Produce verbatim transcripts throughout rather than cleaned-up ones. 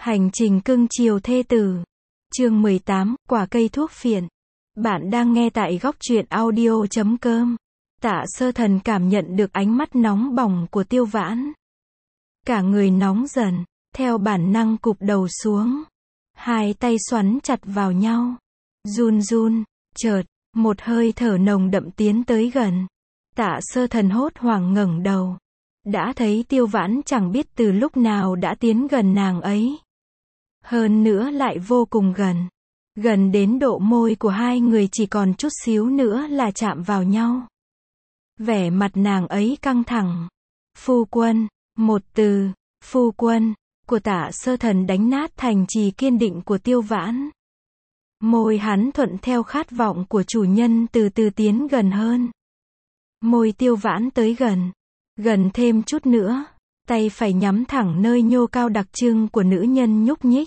Hành trình cưng chiều thê tử. Chương mười tám, quả cây thuốc phiện. Bạn đang nghe tại góc truyện audio chấm com. Tạ Sơ Thần cảm nhận được ánh mắt nóng bỏng của Tiêu Vãn. Cả người nóng dần, theo bản năng cụp đầu xuống. Hai tay xoắn chặt vào nhau. Run run, chợt, một hơi thở nồng đậm tiến tới gần. Tạ Sơ Thần hốt hoảng ngẩng đầu. Đã thấy Tiêu Vãn chẳng biết từ lúc nào đã tiến gần nàng ấy. Hơn nữa lại vô cùng gần. Gần đến độ môi của hai người chỉ còn chút xíu nữa là chạm vào nhau. Vẻ mặt nàng ấy căng thẳng. Phu quân, một từ, phu quân, của Tạ Sơ Thần đánh nát thành trì kiên định của Tiêu Vãn. Môi hắn thuận theo khát vọng của chủ nhân từ từ tiến gần hơn. Môi Tiêu Vãn tới gần. Gần thêm chút nữa. Tay phải nhắm thẳng nơi nhô cao đặc trưng của nữ nhân nhúc nhích.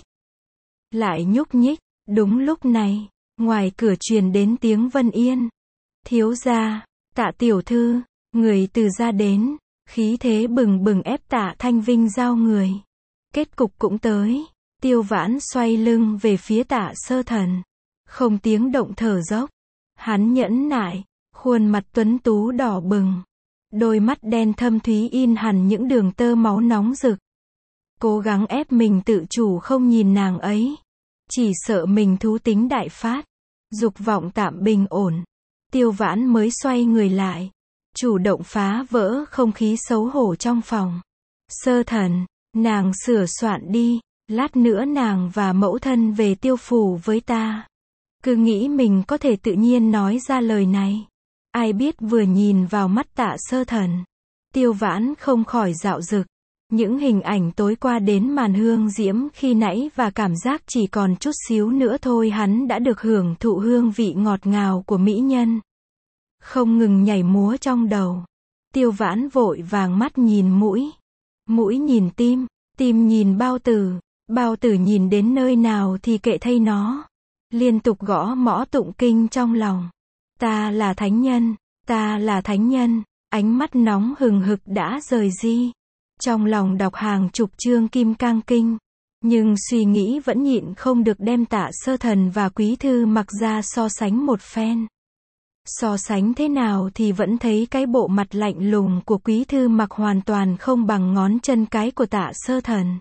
Lại nhúc nhích. Đúng lúc này, ngoài cửa truyền đến tiếng Vân Yên. Thiếu gia, Tạ tiểu thư, người từ gia đến, khí thế bừng bừng ép Tạ Thanh Vinh giao người. Kết cục cũng tới. Tiêu Vãn xoay lưng về phía Tạ Sơ Thần. Không tiếng động thở dốc. Hắn nhẫn nại, khuôn mặt tuấn tú đỏ bừng. Đôi mắt đen thâm thúy in hẳn những đường tơ máu nóng rực. Cố gắng ép mình tự chủ không nhìn nàng ấy. Chỉ sợ mình thú tính đại phát. Dục vọng tạm bình ổn. Tiêu Vãn mới xoay người lại. Chủ động phá vỡ không khí xấu hổ trong phòng. Sơ Thần, nàng sửa soạn đi. Lát nữa nàng và mẫu thân về Tiêu phủ với ta. Cứ nghĩ mình có thể tự nhiên nói ra lời này. Ai biết vừa nhìn vào mắt Tạ Sơ Thần. Tiêu Vãn không khỏi dạo dực. Những hình ảnh tối qua đến màn hương diễm khi nãy và cảm giác chỉ còn chút xíu nữa thôi hắn đã được hưởng thụ hương vị ngọt ngào của mỹ nhân. Không ngừng nhảy múa trong đầu. Tiêu Vãn vội vàng mắt nhìn mũi. Mũi nhìn tim. Tim nhìn bao tử. Bao tử nhìn đến nơi nào thì kệ thay nó. Liên tục gõ mõ tụng kinh trong lòng. Ta là thánh nhân. Ta là thánh nhân. Ánh mắt nóng hừng hực đã rời di. Trong lòng đọc hàng chục chương Kim Cang Kinh. Nhưng suy nghĩ vẫn nhịn không được đem Tạ Sơ Thần và Quý Thư Mặc ra so sánh một phen. So sánh thế nào thì vẫn thấy cái bộ mặt lạnh lùng của Quý Thư Mặc hoàn toàn không bằng ngón chân cái của Tạ Sơ Thần.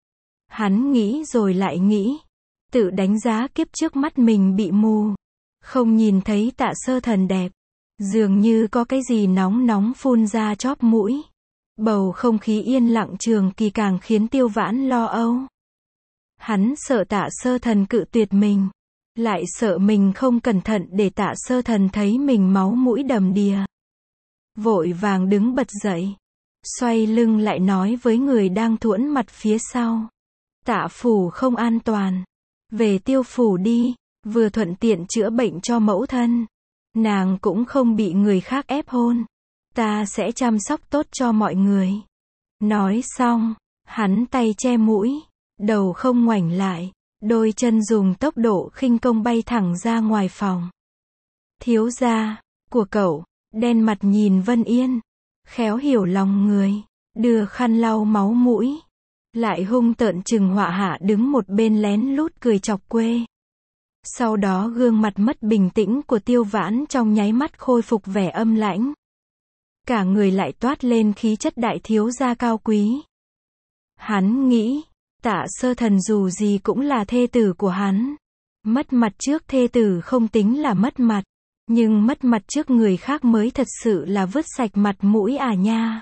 Hắn nghĩ rồi lại nghĩ. Tự đánh giá kiếp trước mắt mình bị mù. Không nhìn thấy Tạ Sơ Thần đẹp. Dường như có cái gì nóng nóng phun ra chóp mũi. Bầu không khí yên lặng trường kỳ càng khiến Tiêu Vãn lo âu. Hắn sợ Tạ Sơ Thần cự tuyệt mình. Lại sợ mình không cẩn thận để Tạ Sơ Thần thấy mình máu mũi đầm đìa. Vội vàng đứng bật dậy. Xoay lưng lại nói với người đang thuẫn mặt phía sau. Tạ phủ không an toàn. Về Tiêu phủ đi. Vừa thuận tiện chữa bệnh cho mẫu thân. Nàng cũng không bị người khác ép hôn. Ta sẽ chăm sóc tốt cho mọi người. Nói xong, hắn tay che mũi, đầu không ngoảnh lại, đôi chân dùng tốc độ khinh công bay thẳng ra ngoài phòng. Thiếu gia của cậu, đen mặt nhìn Vân Yên, khéo hiểu lòng người, đưa khăn lau máu mũi, lại hung tợn chừng họa hạ đứng một bên lén lút cười chọc quê. Sau đó gương mặt mất bình tĩnh của Tiêu Vãn trong nháy mắt khôi phục vẻ âm lãnh. Cả người lại toát lên khí chất đại thiếu gia cao quý. Hắn nghĩ, Tạ Sơ Thần dù gì cũng là thê tử của hắn. Mất mặt trước thê tử không tính là mất mặt. Nhưng mất mặt trước người khác mới thật sự là vứt sạch mặt mũi à nha.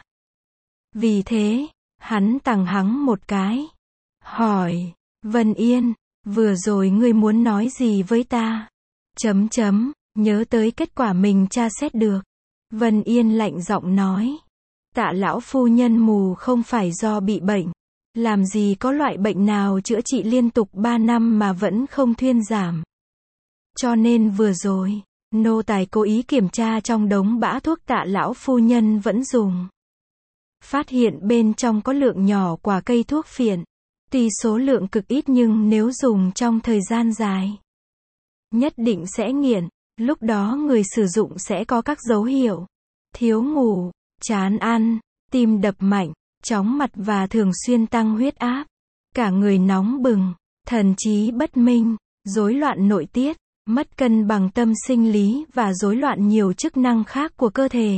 Vì thế, hắn tằng hắng một cái. Hỏi, Vân Yên, vừa rồi ngươi muốn nói gì với ta? Chấm chấm, nhớ tới kết quả mình tra xét được. Vân Yên lạnh giọng nói. Tạ lão phu nhân mù không phải do bị bệnh. Làm gì có loại bệnh nào chữa trị liên tục ba năm mà vẫn không thuyên giảm. Cho nên vừa rồi, nô tài cố ý kiểm tra trong đống bã thuốc Tạ lão phu nhân vẫn dùng. Phát hiện bên trong có lượng nhỏ quả cây thuốc phiện. Tuy số lượng cực ít nhưng nếu dùng trong thời gian dài, nhất định sẽ nghiện. Lúc đó người sử dụng sẽ có các dấu hiệu thiếu ngủ, chán ăn, tim đập mạnh, chóng mặt và thường xuyên tăng huyết áp. cả người nóng bừng, thần trí bất minh, rối loạn nội tiết, mất cân bằng tâm sinh lý và rối loạn nhiều chức năng khác của cơ thể.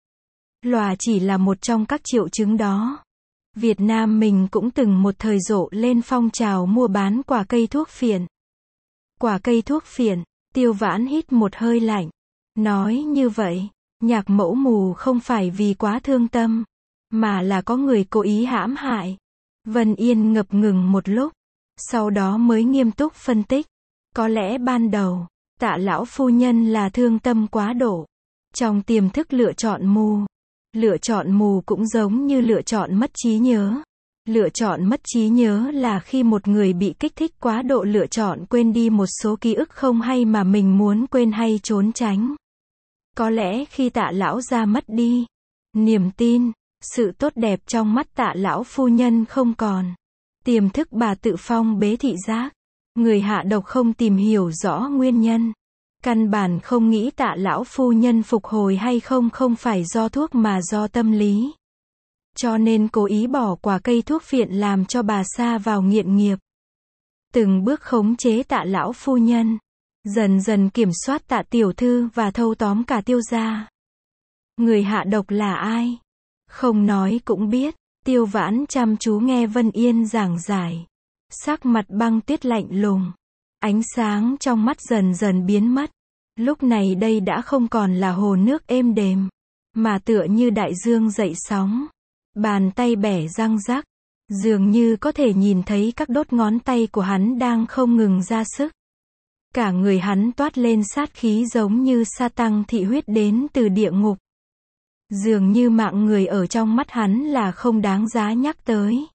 Lòa chỉ là một trong các triệu chứng đó. Việt Nam mình cũng từng một thời rộ lên phong trào mua bán quả cây thuốc phiện. Quả cây thuốc phiện, Tiêu Vãn hít một hơi lạnh. Nói như vậy, Nhạc Mẫu mù không phải vì quá thương tâm, mà là có người cố ý hãm hại. Vân Yên ngập ngừng một lúc, sau đó mới nghiêm túc phân tích. Có lẽ ban đầu, Tạ lão phu nhân là thương tâm quá độ. Trong tiềm thức lựa chọn mù. Lựa chọn mù cũng giống như lựa chọn mất trí nhớ. Lựa chọn mất trí nhớ là khi một người bị kích thích quá độ lựa chọn quên đi một số ký ức không hay mà mình muốn quên hay trốn tránh. Có lẽ khi Tạ lão gia mất đi, niềm tin, sự tốt đẹp trong mắt Tạ lão phu nhân không còn. Tiềm thức bà tự phong bế thị giác. Người hạ độc không tìm hiểu rõ nguyên nhân. Căn bản không nghĩ Tạ lão phu nhân phục hồi hay không không phải do thuốc mà do tâm lý. Cho nên cố ý bỏ quả cây thuốc phiện làm cho bà sa vào nghiện nghiệp. Từng bước khống chế Tạ lão phu nhân. Dần dần kiểm soát Tạ tiểu thư và thâu tóm cả Tiêu gia. Người hạ độc là ai? Không nói cũng biết. Tiêu Vãn chăm chú nghe Vân Yên giảng giải. Sắc mặt băng tuyết lạnh lùng. Ánh sáng trong mắt dần dần biến mất. Lúc này đây đã không còn là hồ nước êm đềm, mà tựa như đại dương dậy sóng. Bàn tay bẻ răng rắc, dường như có thể nhìn thấy các đốt ngón tay của hắn đang không ngừng ra sức. Cả người hắn toát lên sát khí giống như sa tăng thị huyết đến từ địa ngục. Dường như mạng người ở trong mắt hắn là không đáng giá nhắc tới.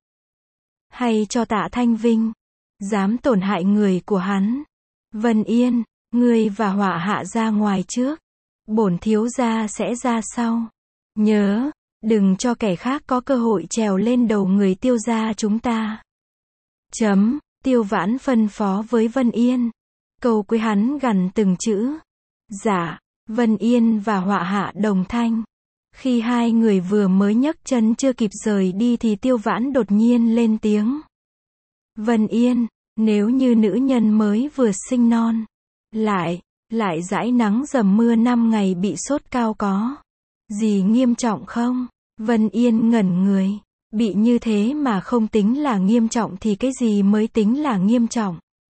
Hay cho Tạ Thanh Vinh, dám tổn hại người của hắn. Vân Yên, ngươi và Họa hạ ra ngoài trước. Bổn thiếu gia sẽ ra sau. Nhớ, đừng cho kẻ khác có cơ hội trèo lên đầu người Tiêu gia chúng ta. Chấm, Tiêu Vãn phân phó với Vân Yên. Câu cuối hắn gằn từng chữ. Dạ, Vân Yên và Họa hạ đồng thanh. Khi hai người vừa mới nhấc chân chưa kịp rời đi thì Tiêu Vãn đột nhiên lên tiếng. Vân Yên, nếu như nữ nhân mới vừa sinh non, lại, lại dãi nắng dầm mưa năm ngày bị sốt cao có gì nghiêm trọng không? Vân Yên ngẩn người. Bị như thế mà không tính là nghiêm trọng thì cái gì mới tính là nghiêm trọng?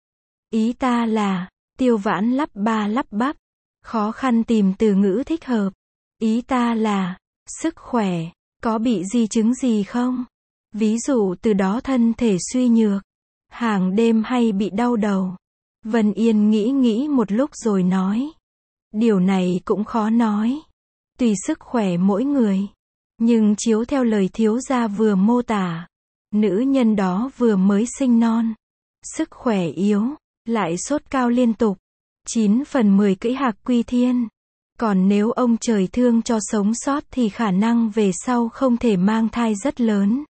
Ý ta là, Tiêu Vãn lắp ba lắp bắp, khó khăn tìm từ ngữ thích hợp. Ý ta là, sức khỏe, có bị di chứng gì không? Ví dụ từ đó thân thể suy nhược, hàng đêm hay bị đau đầu. Vân Yên nghĩ nghĩ một lúc rồi nói. Điều này cũng khó nói. Tùy sức khỏe mỗi người. Nhưng chiếu theo lời thiếu gia vừa mô tả, nữ nhân đó vừa mới sinh non, sức khỏe yếu, lại sốt cao liên tục, chín phần mười cưỡi hạc quy thiên. Còn nếu ông trời thương cho sống sót thì khả năng về sau không thể mang thai rất lớn.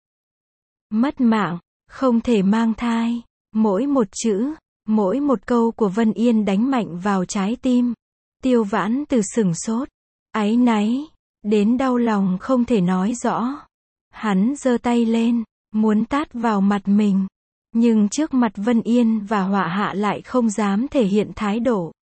Mất mạng, không thể mang thai. Mỗi một chữ, mỗi một câu của Vân Yên đánh mạnh vào trái tim. Tiêu Vãn từ sửng sốt, áy náy, đến đau lòng không thể nói rõ. Hắn giơ tay lên, muốn tát vào mặt mình. Nhưng trước mặt Vân Yên và Họa hạ lại không dám thể hiện thái độ.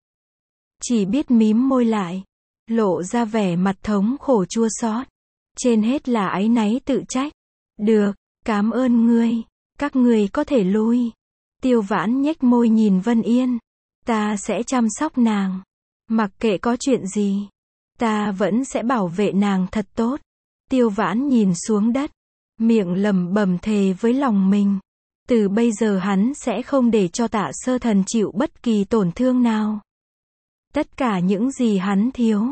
Chỉ biết mím môi lại, lộ ra vẻ mặt thống khổ chua xót. Trên hết là áy náy tự trách. Được, cảm ơn ngươi, các ngươi có thể lui. Tiêu Vãn nhếch môi nhìn Vân Yên. Ta sẽ chăm sóc nàng. Mặc kệ có chuyện gì, ta vẫn sẽ bảo vệ nàng thật tốt. Tiêu Vãn nhìn xuống đất, miệng lẩm bẩm thề với lòng mình. Từ bây giờ hắn sẽ không để cho Tạ Sơ Thần chịu bất kỳ tổn thương nào. Tất cả những gì hắn thiếu,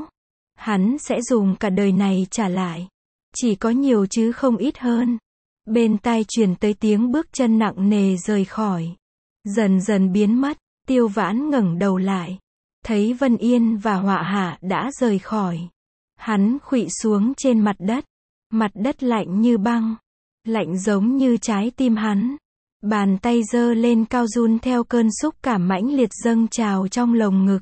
hắn sẽ dùng cả đời này trả lại. Chỉ có nhiều chứ không ít hơn. Bên tai truyền tới tiếng bước chân nặng nề rời khỏi. Dần dần biến mất. Tiêu Vãn ngẩng đầu lại, thấy Vân Yên và Họa hạ đã rời khỏi. Hắn khuỵu xuống trên mặt đất. Mặt đất lạnh như băng, lạnh giống như trái tim hắn. Bàn tay giơ lên cao run theo cơn xúc cảm mãnh liệt dâng trào trong lồng ngực.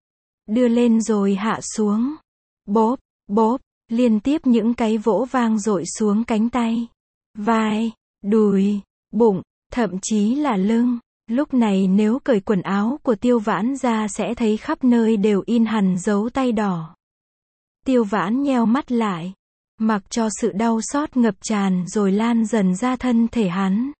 Đưa lên rồi hạ xuống. Bốp, bốp, liên tiếp những cái vỗ vang dội xuống cánh tay, vai, đùi, bụng. thậm chí là lưng. Lúc này nếu cởi quần áo của Tiêu Vãn ra sẽ thấy khắp nơi đều in hẳn dấu tay đỏ. Tiêu Vãn nheo mắt lại, mặc cho sự đau xót ngập tràn rồi lan dần ra thân thể hắn.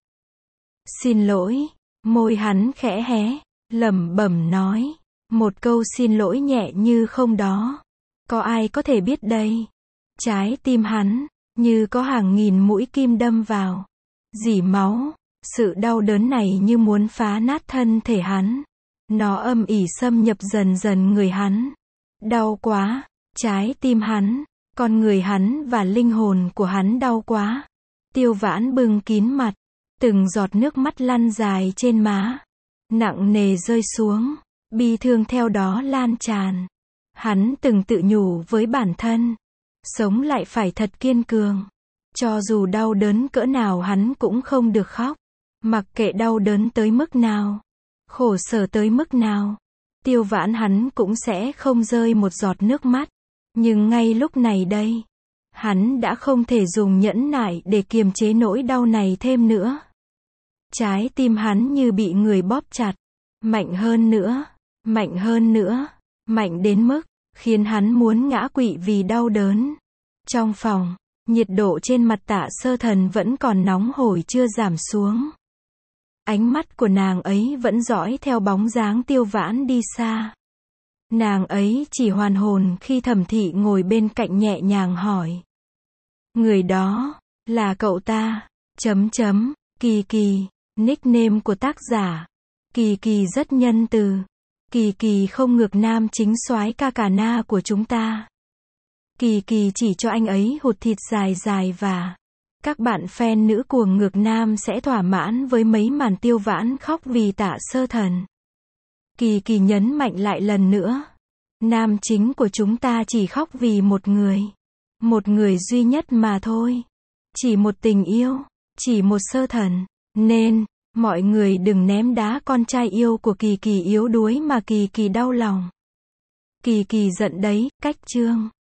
Xin lỗi, môi hắn khẽ hé, lẩm bẩm nói, một câu xin lỗi nhẹ như không đó. Có ai có thể biết đây? Trái tim hắn, như có hàng nghìn mũi kim đâm vào, rỉ máu, sự đau đớn này như muốn phá nát thân thể hắn. Nó âm ỉ xâm nhập dần dần người hắn. Đau quá, trái tim hắn, con người hắn và linh hồn của hắn đau quá. Tiêu Vãn bưng kín mặt, từng giọt nước mắt lăn dài trên má, nặng nề rơi xuống, bi thương theo đó lan tràn. Hắn từng tự nhủ với bản thân, sống lại phải thật kiên cường. Cho dù đau đớn cỡ nào hắn cũng không được khóc. Mặc kệ đau đớn tới mức nào, khổ sở tới mức nào, Tiêu Vãn hắn cũng sẽ không rơi một giọt nước mắt. Nhưng ngay lúc này đây, hắn đã không thể dùng nhẫn nại để kiềm chế nỗi đau này thêm nữa. Trái tim hắn như bị người bóp chặt, mạnh hơn nữa, mạnh hơn nữa, mạnh đến mức khiến hắn muốn ngã quỵ vì đau đớn. Trong phòng, nhiệt độ trên mặt Tạ Sơ Thần vẫn còn nóng hổi chưa giảm xuống. Ánh mắt của nàng ấy vẫn dõi theo bóng dáng Tiêu Vãn đi xa. Nàng ấy chỉ hoàn hồn khi Thẩm Thị ngồi bên cạnh nhẹ nhàng hỏi. Người đó, là cậu ta, chấm chấm, Kỳ Kỳ, nickname của tác giả. Kỳ Kỳ rất nhân từ. Kỳ Kỳ không ngược nam chính soái ca cả na của chúng ta. Kỳ Kỳ chỉ cho anh ấy hụt thịt dài dài và các bạn fan nữ cuồng ngược nam sẽ thỏa mãn với mấy màn Tiêu Vãn khóc vì Tạ Sơ Thần. Kỳ Kỳ nhấn mạnh lại lần nữa. Nam chính của chúng ta chỉ khóc vì một người. Một người duy nhất mà thôi. Chỉ một tình yêu. Chỉ một Sơ Thần. Nên, mọi người đừng ném đá con trai yêu của Kỳ Kỳ yếu đuối mà Kỳ Kỳ đau lòng. Kỳ Kỳ giận đấy, cách chương.